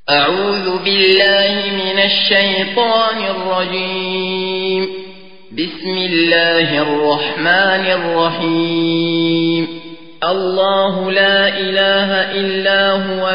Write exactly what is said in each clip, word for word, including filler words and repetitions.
أعوذ بالله من الشيطان الرجيم. بسم الله الرحمن الرحيم. الله لا إله إلا هو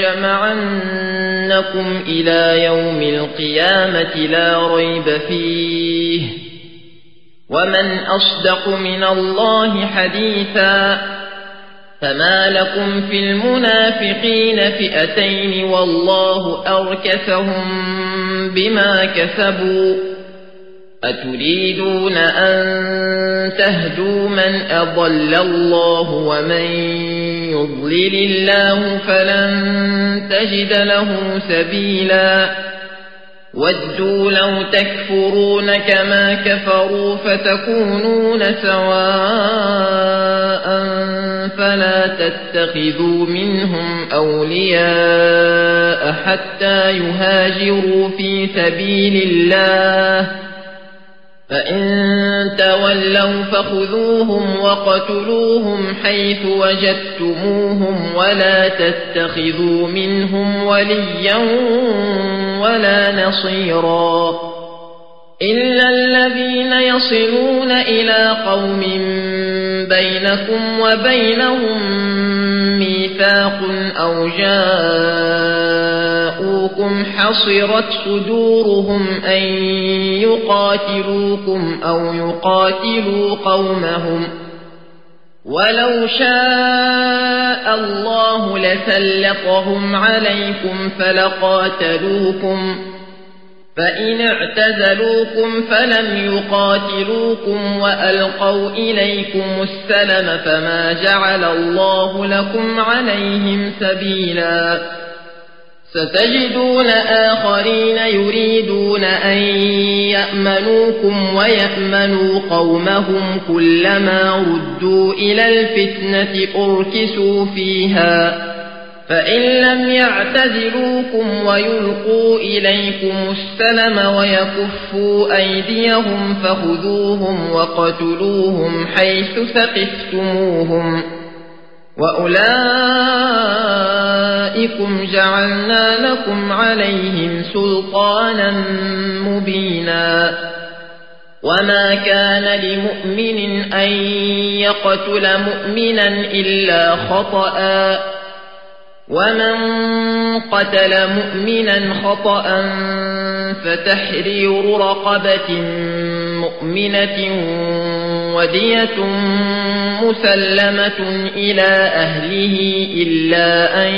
ليجمعنكم إلى يوم القيامة لا ريب فيه ومن أصدق من الله حديثا. فما لكم في المنافقين فئتين والله أركسهم بما كسبوا. أتريدون أن تهدوا من أضل الله ومن يضلل الله فلن تجد له سبيلا. ودوا لو تكفرون كما كفروا فتكونون سواء فلا تتخذوا منهم أولياء حتى يهاجروا في سبيل الله فإن تولوا فخذوهم وقتلوهم حيث وجدتموهم ولا تتخذوا منهم وليا ولا نصيرا إلا الذين يصلون إلى قوم بينكم وبينهم ميثاق أو جاءوكم حصرت صدورهم أن يقاتلوكم أو يقاتلوا قومهم ولو شاء الله لسلطهم عليكم فلقاتلوكم فإن اعتزلوكم فلم يقاتلوكم وألقوا إليكم السلم فما جعل الله لكم عليهم سبيلا. ستجدون آخرين يريدون أن يأمنوكم ويأمنوا قومهم كلما ردوا إلى الفتنة أركسوا فيها فإن لم يعتزلوكم ويلقوا إليكم السلم ويكفوا أيديهم فخذوهم وقتلوهم حيث ثقفتموهم وأولئكم جعلنا لكم عليهم سلطانا مبينا. وما كان لمؤمن أن يقتل مؤمنا إلا خطأ ومن قتل مؤمنا خطأ فتحرير رقبة مؤمنة ودية مسلمة إلى أهله إلا أن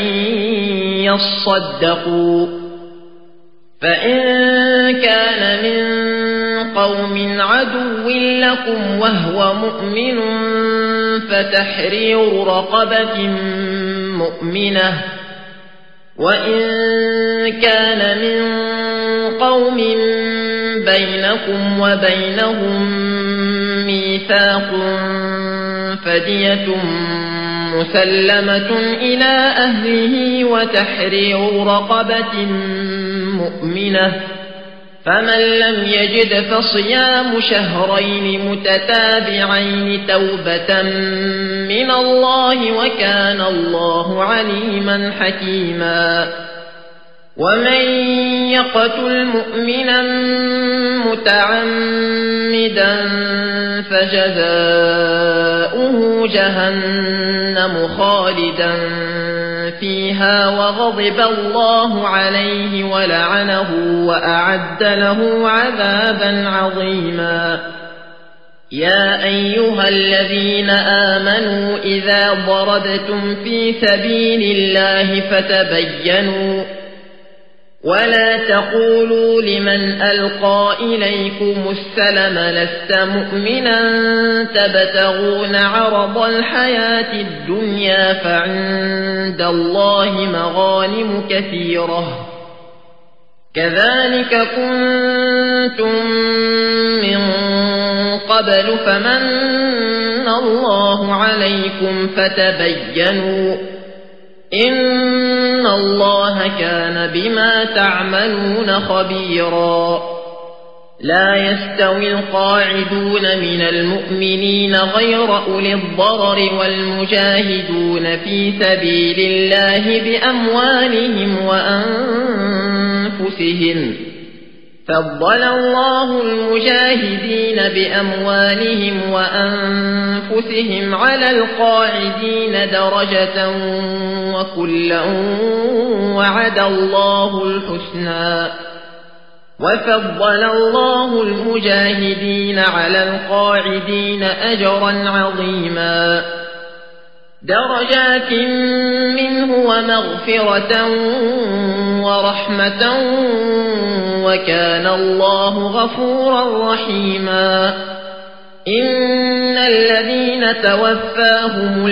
يصدقوا. فإن كان من قوم عدو لكم وهو مؤمن فتحرير رقبة مؤمنة وإن كان من قوم بينكم وبينهم ميثاق فدية مسلمة إلى أهله وتحرير رقبة مؤمنة فمن لم يجد فصيام شهرين متتابعين توبة من الله وكان الله عليما حكيما. ومن يقتل مؤمنا متعمدا فجزاؤه جهنم خالدا فيها وغضب الله عليه ولعنه وأعد له عذابا عظيما. يا أيها الذين آمنوا إذا ضربتم في سبيل الله فتبينوا ولا تقولوا لمن ألقى إليكم السلم لست مؤمنا تبتغون عرض الحياة الدنيا فعند الله مغانم كثيرة كذلك كنتم من قبل فمن الله عليكم فتبينوا إن الله كان بما تعملون خبيرا. لا يستوي القاعدون من المؤمنين غير أولي الضرر والمجاهدون في سبيل الله بأموالهم وأنفسهم أنفسهم فضل الله المجاهدين بأموالهم وأنفسهم على القاعدين درجة وكلا وعد الله الحسنى وفضل الله المجاهدين على القاعدين أجرا عظيما درجات منه ومغفرة ورحمة وكان الله غفورا رحيما إن الذين توفاهم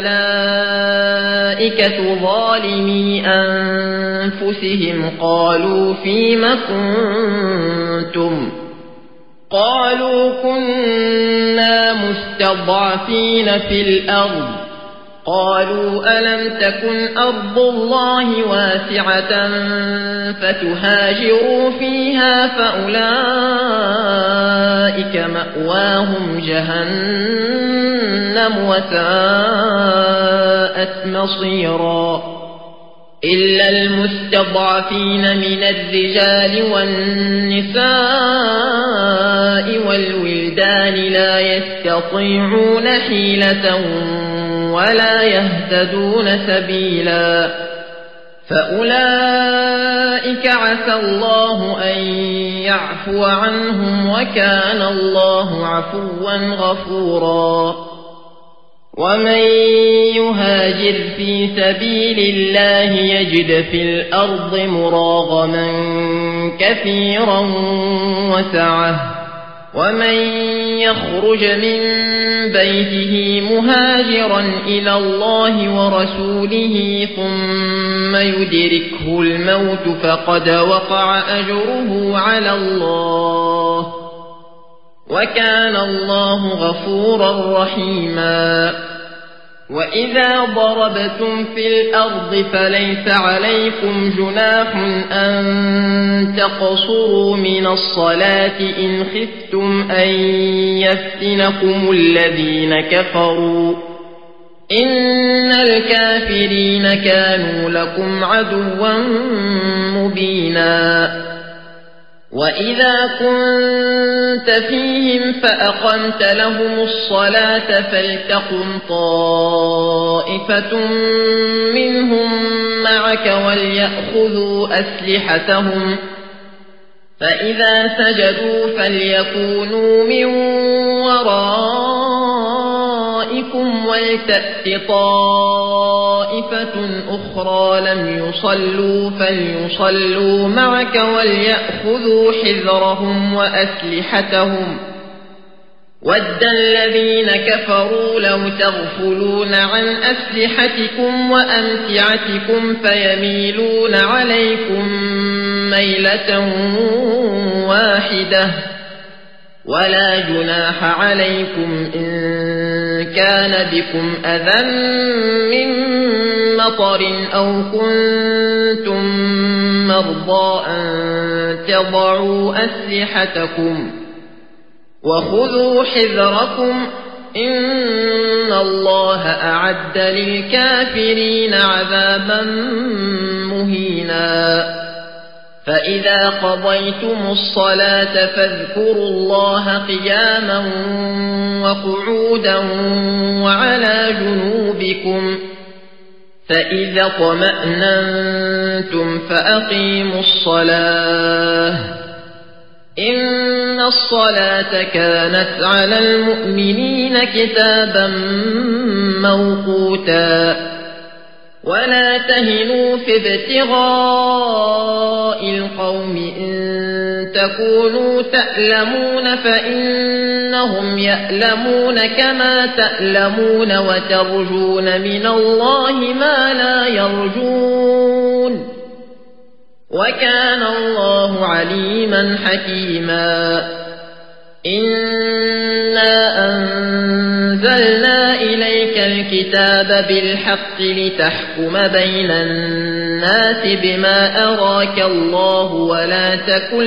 الملائكة ظالمي أنفسهم قالوا فيم كنتم قالوا كنا مستضعفين في الأرض قالوا ألم تكن أرض الله واسعة فتهاجروا فيها فأولئك مأواهم جهنم وساءت مصيرا إلا المستضعفين من الرجال والنساء والولدان لا يستطيعون حيلة ولا يهتدون سبيلا فأولئك عسى الله أن يعفو عنهم وكان الله عفوا غفورا ومن يهاجر في سبيل الله يجد في الأرض مراغما كثيرا وسعة ومن يخرج من بيته مهاجرا إلى الله ورسوله ثم يدركه الموت فقد وقع أجره على الله وكان الله غفورا رحيما وإذا ضربتم في الأرض فليس عليكم جناح أن تقصروا من الصلاة إن خفتم أن يفتنكم الذين كفروا إن الكافرين كانوا لكم عدوا مبينا وإذا كنت فيهم فأقمت لهم الصلاة فلتقم طائفة منهم معك وليأخذوا أسلحتهم فإذا سجدوا فليكونوا من ورائكم ولتأت طائفة أخرى لم يصلوا فليصلوا معك وليأخذوا حذرهم وأسلحتهم ود الذين كفروا لو تغفلون عن أسلحتكم وأمتعتكم فيميلون عليكم ميلة واحدة ولا جناح عليكم إن كان بكم أذى من مطر أو كنتم مرضى أن تضعوا أسلحتكم وخذوا حذركم إن الله أعد للكافرين عذابا مهينا فإذا قضيتم الصلاة فاذكروا الله قياما وقعودا وعلى جنوبكم فإذا اطمأننتم فأقيموا الصلاة إن الصلاة كانت على المؤمنين كتابا موقوتا ولا تهنوا في ابتغاء القوم إن تكونوا تألمون فإنهم يألمون كما تألمون وترجون من الله ما لا يرجون وكان الله عليما حكيما إنا أنزلنا إليك الكتاب بالحق لتحكم بين الناس بما أراك الله ولا تكن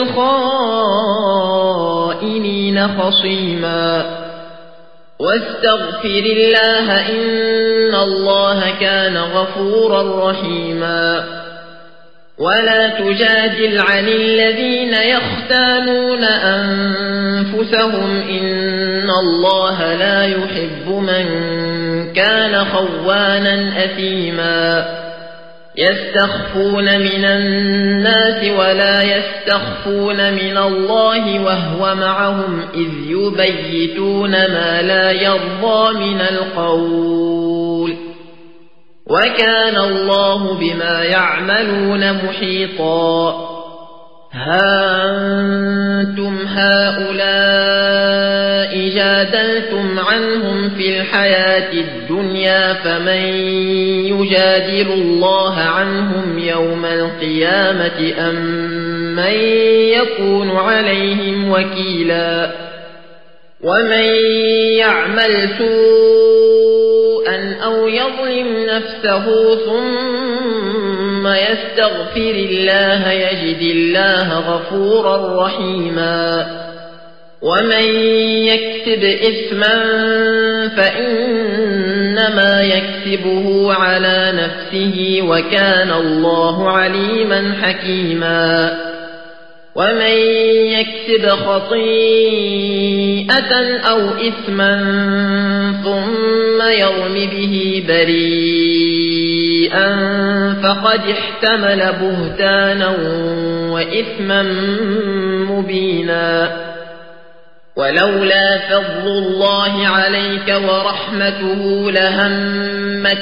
للخائنين خصيما واستغفر الله إن الله كان غفورا رحيما ولا تجادل عن الذين يختانون أنفسهم إن الله لا يحب من كان خوانا أثيما يستخفون من الناس ولا يستخفون من الله وهو معهم إذ يبيتون ما لا يرضى من القول وكان الله بما يعملون محيطا ها أنتم هؤلاء جادلتم عنهم في الحياة الدنيا فمن يجادل الله عنهم يوم القيامة أم من يكون عليهم وكيلا ومن يعمل سوءا أو يظلم نفسه ثم يستغفر الله يجد الله غفورا رحيما ومن يكسب إثما فإنما يكسبه على نفسه وكان الله عليما حكيما ومن يكسب خطيئة أو إثما ثم يرم به بريئا فقد احتمل بهتانا وإثما مبينا ولولا فضل الله عليك ورحمته لهمت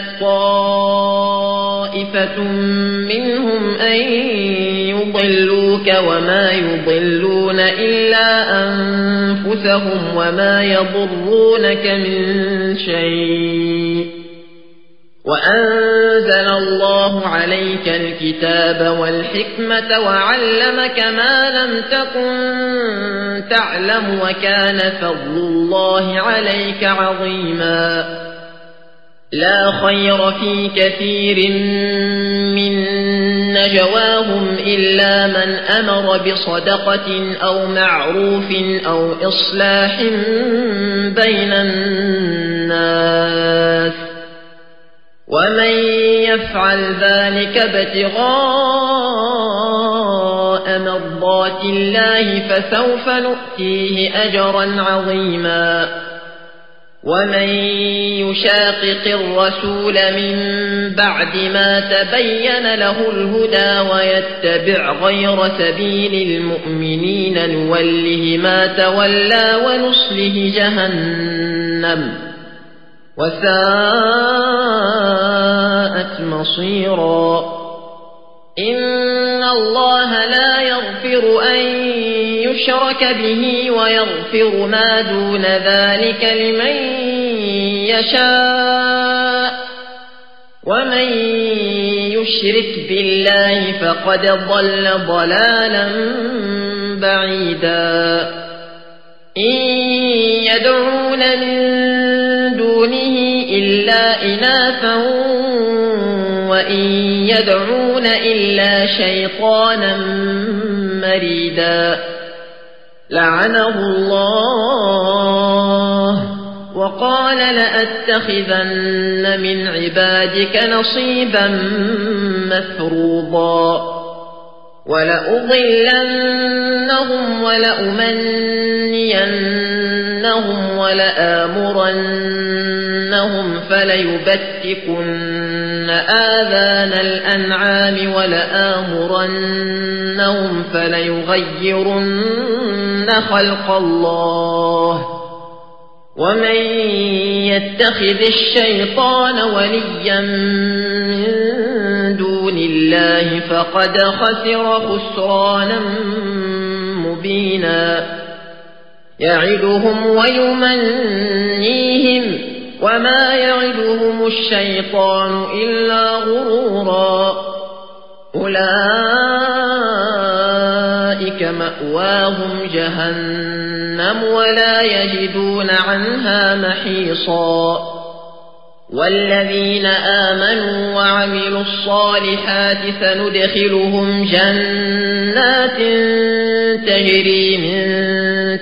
طائفة منهم أن يضلوك وما يضلون إلا أنفسهم وما يضرونك من شيء وأنزل الله عليك الكتاب والحكمة وعلمك ما لم تكن تعلم وكان فضل الله عليك عظيما لا خير في كثير من نجواهم إلا من أمر بصدقة أو معروف أو إصلاح بين الناس ومن يفعل ذلك ابتغاء مرضات الله فسوف نؤتيه أجرا عظيما ومن يشاقق الرسول من بعد ما تبين له الهدى ويتبع غير سبيل المؤمنين نوله ما تولى ونصله جهنم وساءت مصيرا إن الله لا يغفر أن يشرك به ويغفر ما دون ذلك لمن يشاء ومن يشرك بالله فقد ضل ضلالا بعيدا إن يدعون من دونه إلا إناثا وإن يدعون إلا شيطانا مريدا لعنه الله وقال لأتخذن من عبادك نصيبا مفروضا ولأضلنهم ولأمنينهم ولآمرنهم فليبتكن آذان الأنعام ولآمرنهم فليغيرن خلق الله ومن يتخذ الشيطان وليا من دون الله فقد خسر خسرانا مبينا يعدهم ويمنيهم وما يعدهم الشيطان إلا غرورا أولئك مأواهم جهنم ولا يجدون عنها محيصا والذين آمنوا وعملوا الصالحات سندخلهم جنات تجري من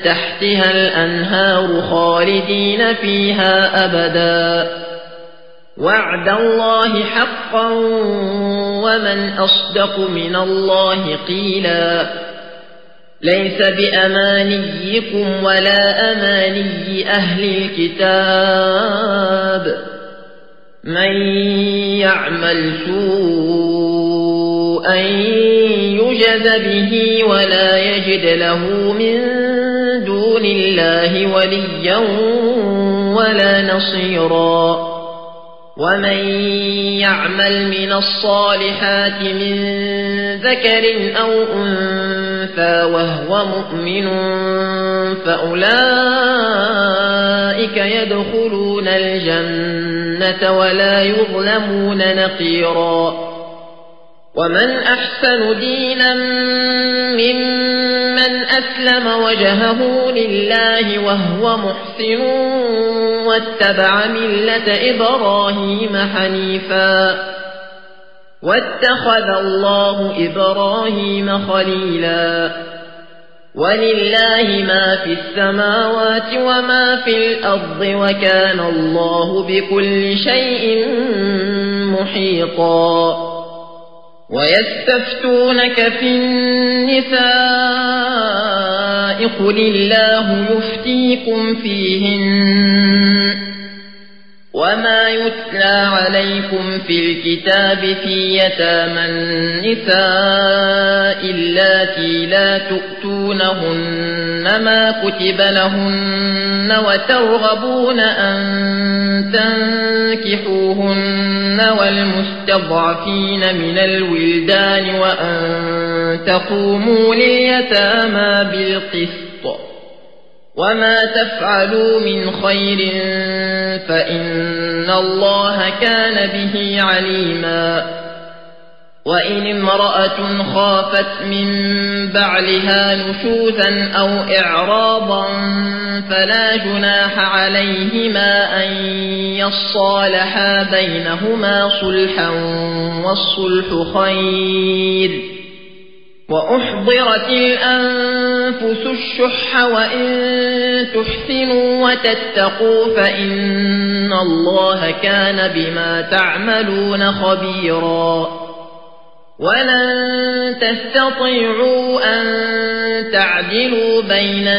تحتها الأنهار خالدين فيها أبدا وعد الله حقا ومن أصدق من الله قيلا ليس بأمانيكم ولا أماني أهل الكتاب من يعمل سوءا يجز به ولا يجد له من دون الله وليا ولا نصيرا ومن يعمل من الصالحات من ذكر أو أنثى وهو مؤمن فأولئك يدخلون الجنة ولا يظلمون نقيرا ومن أحسن دينا ممن أسلم وجهه لله وهو محسن واتبع ملة إبراهيم حنيفا واتخذ الله إبراهيم خليلا ولله ما في السماوات وما في الأرض وكان الله بكل شيء محيطا ويستفتونك في النساء قل الله يفتيكم فيهن وما يتلى عليكم في الكتاب في يتامى النساء اللاتي لا تؤتونهن ما كتب لهن وترغبون أن تنكحوهن والمستضعفين من الولدان وأن تقوموا لليتامى بالقسط وما تفعلوا من خير فإن الله كان به عليما وإن امرأة خافت من بعلها نشوزا أو إعراضا فلا جناح عليهما أن يصالحا بينهما صلحا والصلح خير وأحضرت الأنفس الشح وإن تحسنوا وتتقوا فإن الله كان بما تعملون خبيرا ولن تستطيعوا أن تعدلوا بين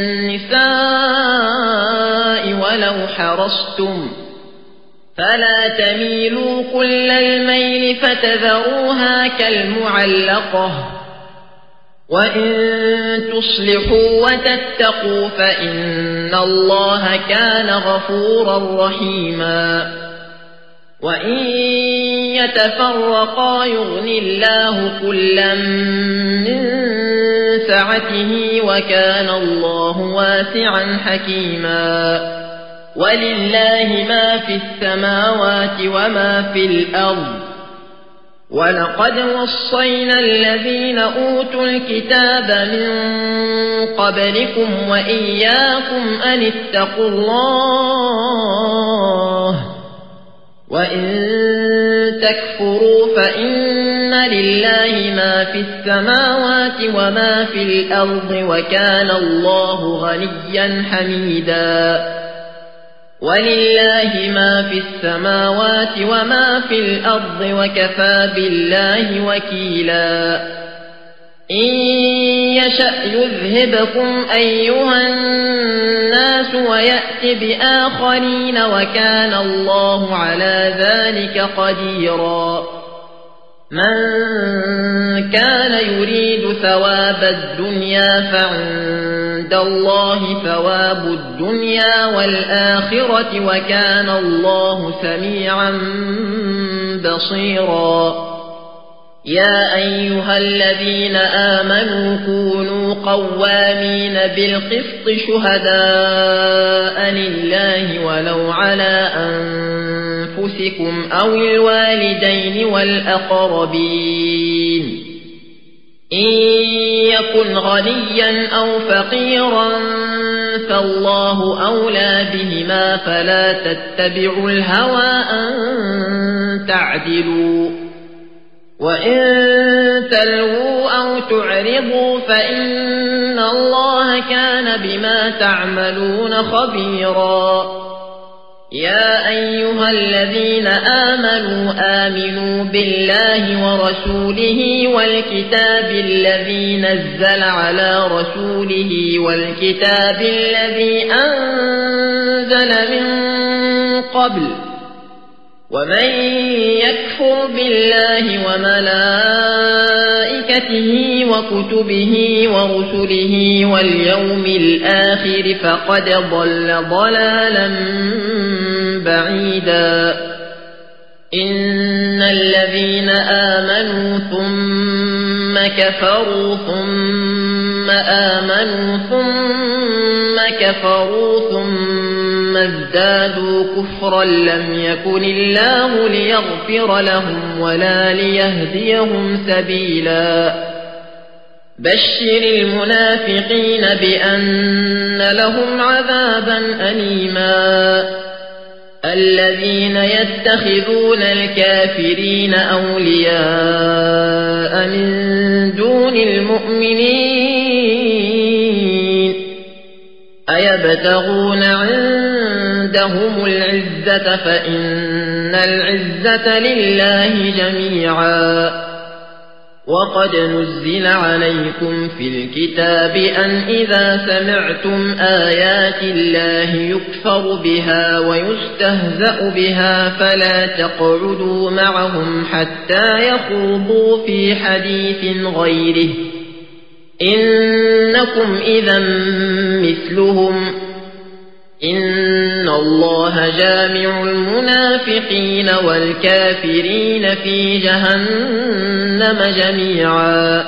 النساء ولو حرصتم فلا تميلوا كل الميل فتذروها كالمعلقة وإن تصلحوا وتتقوا فإن الله كان غفورا رحيما وإن يتفرقا يغن الله كلا من سعته وكان الله واسعا حكيما ولله ما في السماوات وما في الأرض ولقد وصينا الذين أوتوا الكتاب من قبلكم وإياكم أن اتقوا الله وإن تكفروا فإن لله ما في السماوات وما في الأرض وكان الله غنيا حميدا ولله ما في السماوات وما في الأرض وكفى بالله وكيلا إن يشأ يذهبكم أيها الناس ويأت بآخرين وكان الله على ذلك قديرا من كان يريد ثواب الدنيا فعند الله ثواب الدنيا والآخرة وكان الله سميعا بصيرا يا أيها الذين آمنوا كونوا قوامين بالقسط شهداء لله ولو على أنفسكم أو الوالدين والأقربين إن يكن غنيا أو فقيرا فالله أولى بهما فلا تتبعوا الهوى أن تعدلوا وإن تلووا أو تعرضوا فإن الله كان بما تعملون خبيرا يا أيها الذين آمنوا آمنوا بالله ورسوله والكتاب الذي نزل على رسوله والكتاب الذي أنزل من قبل ومن يكفر بالله وملائكته وكتبه ورسله واليوم الآخر فقد ضل ضلالا بعيدا إن الذين آمنوا ثم كفروا ثم آمنوا ثم كفروا ثم ازدادوا كفرا لم يكن الله ليغفر لهم ولا ليهديهم سبيلا بشر المنافقين بأن لهم عذابا أليما الذين يتخذون الكافرين أولياء من دون المؤمنين أيبتغون عندهم العزة فإن العزة لله جميعا وقد نزل عليكم في الكتاب أن إذا سمعتم آيات الله يكفر بها ويستهزأ بها فلا تقعدوا معهم حتى يخوضوا في حديث غيره إنكم إذا مثلهم إن الله جامع المنافقين والكافرين في جهنم جميعا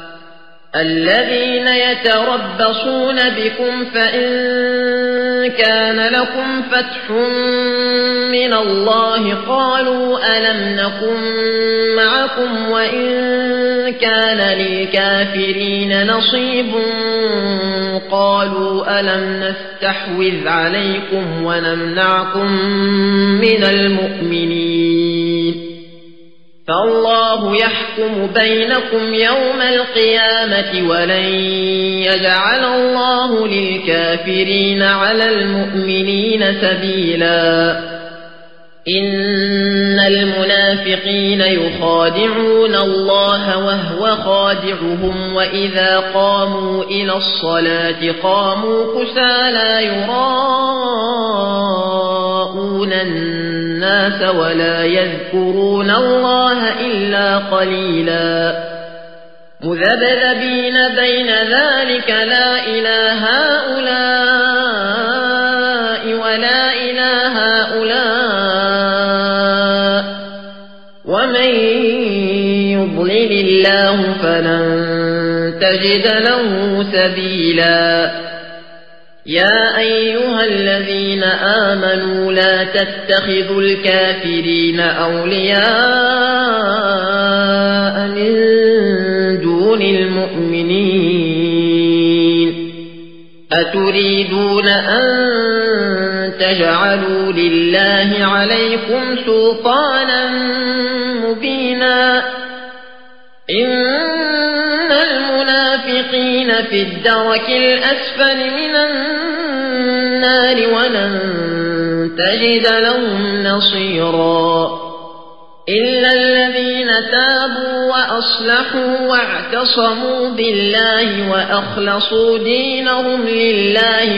الذين يتربصون بكم فإن كان لكم فتح من الله قالوا ألم نكن معكم وإن كان للكافرين نصيب قالوا ألم نستحوذ عليكم ونمنعكم من المؤمنين فالله يحكم بينكم يوم القيامة ولن يجعل الله للكافرين على المؤمنين سبيلا إن المنافقين يخادعون الله وهو خادعهم وإذا قاموا إلى الصلاة قاموا كسالى يراءون الناس ولا يذكرون الله إلا قليلا مذبذبين بين ذلك لا إله هؤلاء ولا إله هؤلاء ومن يضلل الله فلن تجد له سبيلا يا أيها الذين آمنوا لا تتخذوا الكافرين أولياء من دون المؤمنين أتريدون أن تجعلوا لله عليكم سلطانا مبينا إن المنافقين في الدرك الأسفل من النار ولن تجد لهم نصيرا إلا الذين تابوا وأصلحوا واعتصموا بالله وأخلصوا دينهم لله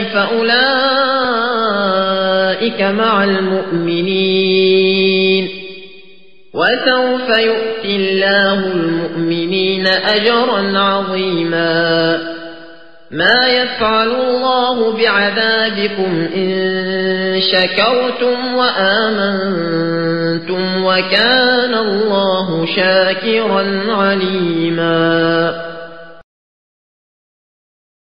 فأولئك مع المؤمنين وسوف يؤتي الله المؤمنين أجرا عظيما ما يفعل الله بعذابكم إن شكرتم وآمنتم وكان الله شاكرا عليما